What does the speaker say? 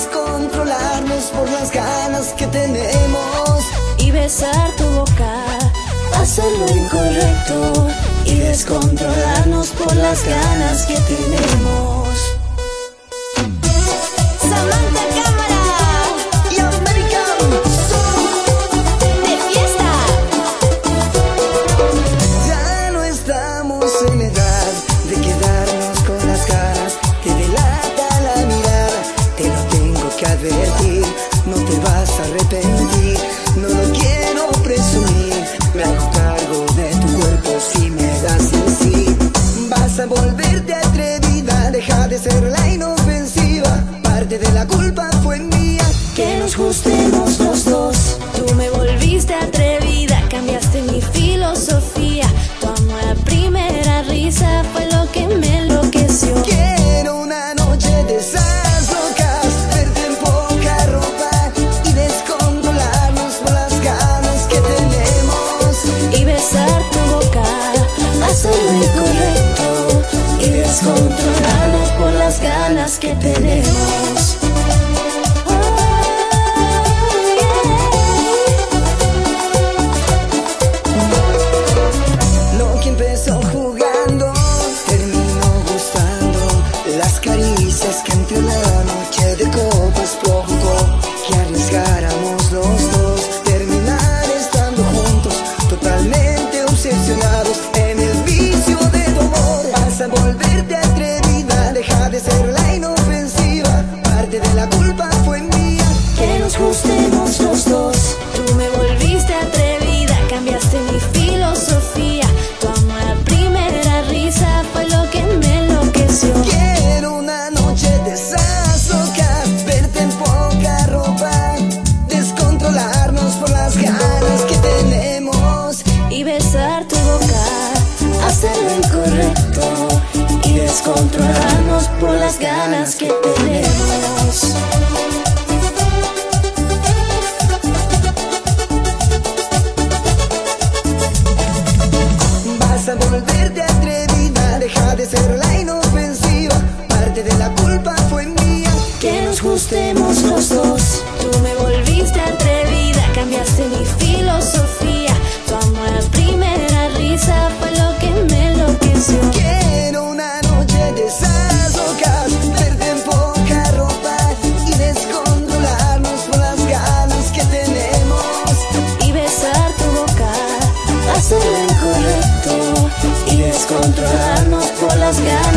descontrolarnos por las ganas que tenemos y besar tu boca, hacer lo incorrecto y descontrolarnos por las ganas que tenemos. Samantha Cámara y American de fiesta. Ya no estamos en edad de quedarnos con las ganas, te delata la mirada, te lo tengo que advertir, no te vas a arrepentir, no lo quiero presumir, me hago cargo de tu cuerpo si me das el sí. Vas a volverte atrevida, deja de ser la inofensiva, parte de la culpa fue mía, que nos gustemos los dos. Tú me volviste atrevida, cambiaste mi filosofía, tu amor a primera risa fue lo que me enloqueció. Quiero una noche de esas locas, verte en poca ropa y descontrolarnos por las ganas que tenemos y besar tu boca, hacer lo incorrecto y descontrolarnos por las ganas que tenemos. Lo que empezó jugando terminó gustando, las caricias que entre una noche de copas provocó que arriesgáramos los dos, terminar estando juntos, totalmente obsesionados en el vicio de tu amor. Vas a volverte atrevida, deja de ser la inofensiva, parte de la culpa fue mía, que nos gustemos los dos. Tú me volviste atrevida, cambiaste mi filosofía, tu amor a primera risa fue lo que me enloqueció. Quiero una noche de esas locas, verte en poca ropa, descontrolarnos por las ganas que tenemos y besar tu boca, hacer lo incorrecto y descontrolarnos por las ganas que tenemos. Vas a volverte atrevida, deja de ser la inofensiva, parte de la culpa fue mía, que nos gustemos los dos. Tú me volviste atrevida, cambiaste mi filosofía, tu amor a primera risa fue lo que me enloqueció. Quiero una noche de esas locas, verte en poca ropa y descontrolarnos por las ganas que tenemos y besar tu boca, hacer lo incorrecto y descontrolarnos por las ganas